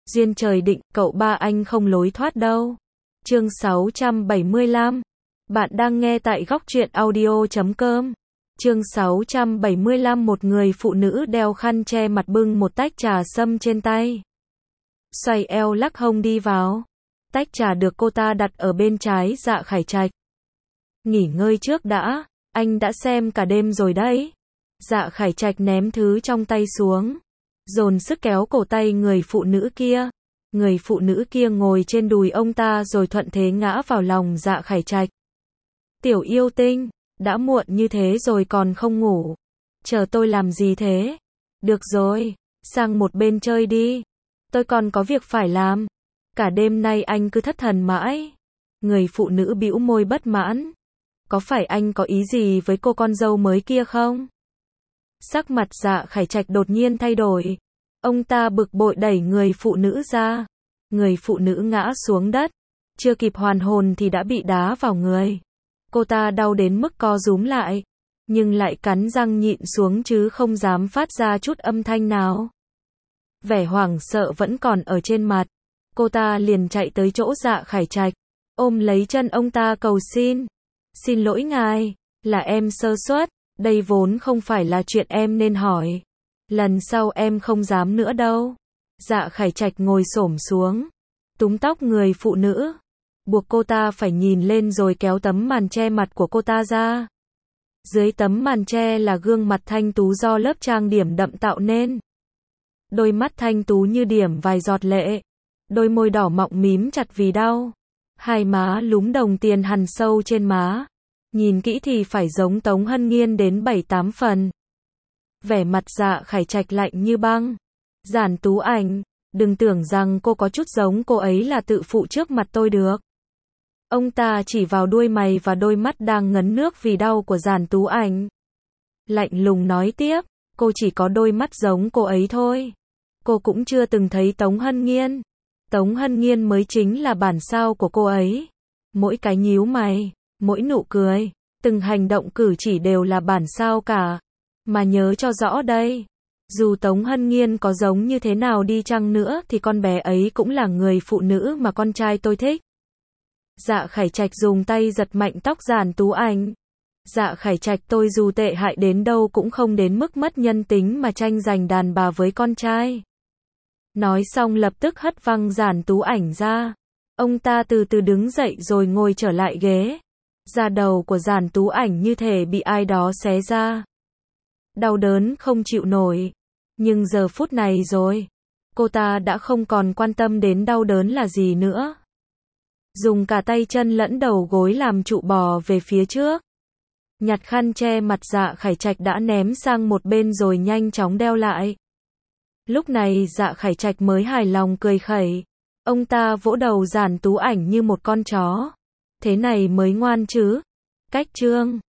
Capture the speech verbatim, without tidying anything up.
Duyên trời định, cậu ba anh không lối thoát đâu. Chương sáu trăm bảy mươi lăm. Bạn đang nghe tại góc truyện audio chấm com. Chương sáu trăm bảy mươi lăm. Một người phụ nữ đeo khăn che mặt bưng một tách trà sâm trên tay. Xoay eo lắc hông đi vào. Tách trà được cô ta đặt ở bên trái Dạ Khải Trạch. Nghỉ ngơi trước đã, anh đã xem cả đêm rồi đấy. Dạ Khải Trạch ném thứ trong tay xuống, dồn sức kéo cổ tay người phụ nữ kia. Người phụ nữ kia ngồi trên đùi ông ta rồi thuận thế ngã vào lòng Dạ Khải Trạch. Tiểu yêu tinh, đã muộn như thế rồi còn không ngủ. Chờ tôi làm gì thế? Được rồi, sang một bên chơi đi. Tôi còn có việc phải làm. Cả đêm nay anh cứ thất thần mãi. Người phụ nữ bĩu môi bất mãn. Có phải anh có ý gì với cô con dâu mới kia không? Sắc mặt Dạ Khải Trạch đột nhiên thay đổi. Ông ta bực bội đẩy người phụ nữ ra. Người phụ nữ ngã xuống đất. Chưa kịp hoàn hồn thì đã bị đá vào người. Cô ta đau đến mức co rúm lại. Nhưng lại cắn răng nhịn xuống chứ không dám phát ra chút âm thanh nào. Vẻ hoảng sợ vẫn còn ở trên mặt. Cô ta liền chạy tới chỗ Dạ Khải Trạch, ôm lấy chân ông ta cầu xin. Xin lỗi ngài, là em sơ suất, đây vốn không phải là chuyện em nên hỏi. Lần sau em không dám nữa đâu. Dạ Khải Trạch ngồi xổm xuống, túm tóc người phụ nữ, buộc cô ta phải nhìn lên rồi kéo tấm màn che mặt của cô ta ra. Dưới tấm màn che là gương mặt thanh tú do lớp trang điểm đậm tạo nên. Đôi mắt thanh tú như điểm vài giọt lệ. Đôi môi đỏ mọng mím chặt vì đau. Hai má lúm đồng tiền hằn sâu trên má. Nhìn kỹ thì phải giống Tống Hân Nghiên đến bảy tám phần. Vẻ mặt Dạ Khải Trạch lạnh như băng. Giản Tú Ảnh, đừng tưởng rằng cô có chút giống cô ấy là tự phụ trước mặt tôi được. Ông ta chỉ vào đuôi mày và đôi mắt đang ngấn nước vì đau của Giản Tú Ảnh. Lạnh lùng nói tiếp, cô chỉ có đôi mắt giống cô ấy thôi. Cô cũng chưa từng thấy Tống Hân Nghiên. Tống Hân Nghiên mới chính là bản sao của cô ấy. Mỗi cái nhíu mày, mỗi nụ cười, từng hành động cử chỉ đều là bản sao cả. Mà nhớ cho rõ đây, dù Tống Hân Nghiên có giống như thế nào đi chăng nữa thì con bé ấy cũng là người phụ nữ mà con trai tôi thích. Dạ Khải Trạch dùng tay giật mạnh tóc Giản Tú Ảnh. Dạ Khải Trạch, tôi dù tệ hại đến đâu cũng không đến mức mất nhân tính mà tranh giành đàn bà với con trai. Nói xong lập tức hất văng Giản Tú Ảnh ra. Ông ta từ từ đứng dậy rồi ngồi trở lại ghế. Da đầu của Giản Tú Ảnh như thể bị ai đó xé ra. Đau đớn không chịu nổi. Nhưng giờ phút này rồi, cô ta đã không còn quan tâm đến đau đớn là gì nữa. Dùng cả tay chân lẫn đầu gối làm trụ bò về phía trước. Nhặt khăn che mặt Dạ Khải Trạch đã ném sang một bên rồi nhanh chóng đeo lại. Lúc này Dạ Khải Trạch mới hài lòng cười khẩy. Ông ta vỗ đầu Giản Tú Ảnh như một con chó. Thế này mới ngoan chứ. Cách chương